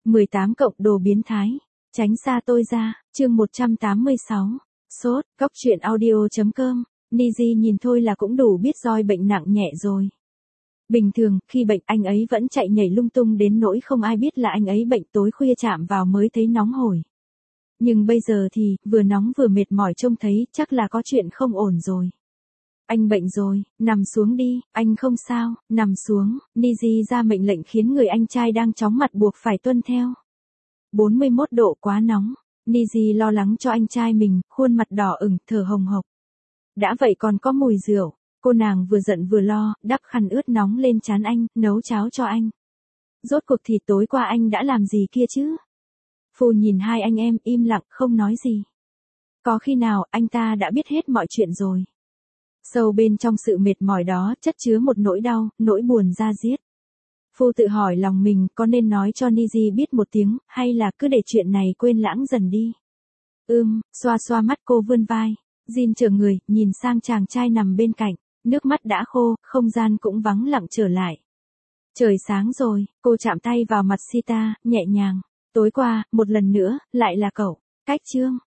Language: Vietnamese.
18 cộng đồ biến thái. Tránh xa tôi ra, chương 186. Sốt, góc truyện audio.com. Niji nhìn thôi là cũng đủ biết roi bệnh nặng nhẹ rồi. Bình thường, khi bệnh anh ấy vẫn chạy nhảy lung tung đến nỗi không ai biết là anh ấy bệnh, tối khuya chạm vào mới thấy nóng hổi. Nhưng bây giờ thì, vừa nóng vừa mệt mỏi, trông thấy chắc là có chuyện không ổn rồi. Anh bệnh rồi, nằm xuống đi, anh không sao, nằm xuống. Niji ra mệnh lệnh khiến người anh trai đang chóng mặt buộc phải tuân theo. 41 độ quá nóng. Niji lo lắng cho anh trai mình, khuôn mặt đỏ ửng, thở hồng hộc. Đã vậy còn có mùi rượu. Cô nàng vừa giận vừa lo, đắp khăn ướt nóng lên trán anh, nấu cháo cho anh. Rốt cuộc thì tối qua anh đã làm gì kia chứ? Phù nhìn hai anh em im lặng không nói gì. Có khi nào anh ta đã biết hết mọi chuyện rồi? Sâu bên trong sự mệt mỏi đó chất chứa một nỗi đau, nỗi buồn da diết. Phu tự hỏi lòng mình có nên nói cho Niji biết một tiếng, hay là cứ để chuyện này quên lãng dần đi. Xoa xoa mắt cô vươn vai. Jin trở người, nhìn sang chàng trai nằm bên cạnh. Nước mắt đã khô, không gian cũng vắng lặng trở lại. Trời sáng rồi, cô chạm tay vào mặt Sita, nhẹ nhàng. Tối qua, một lần nữa, lại là cậu. Cách chương.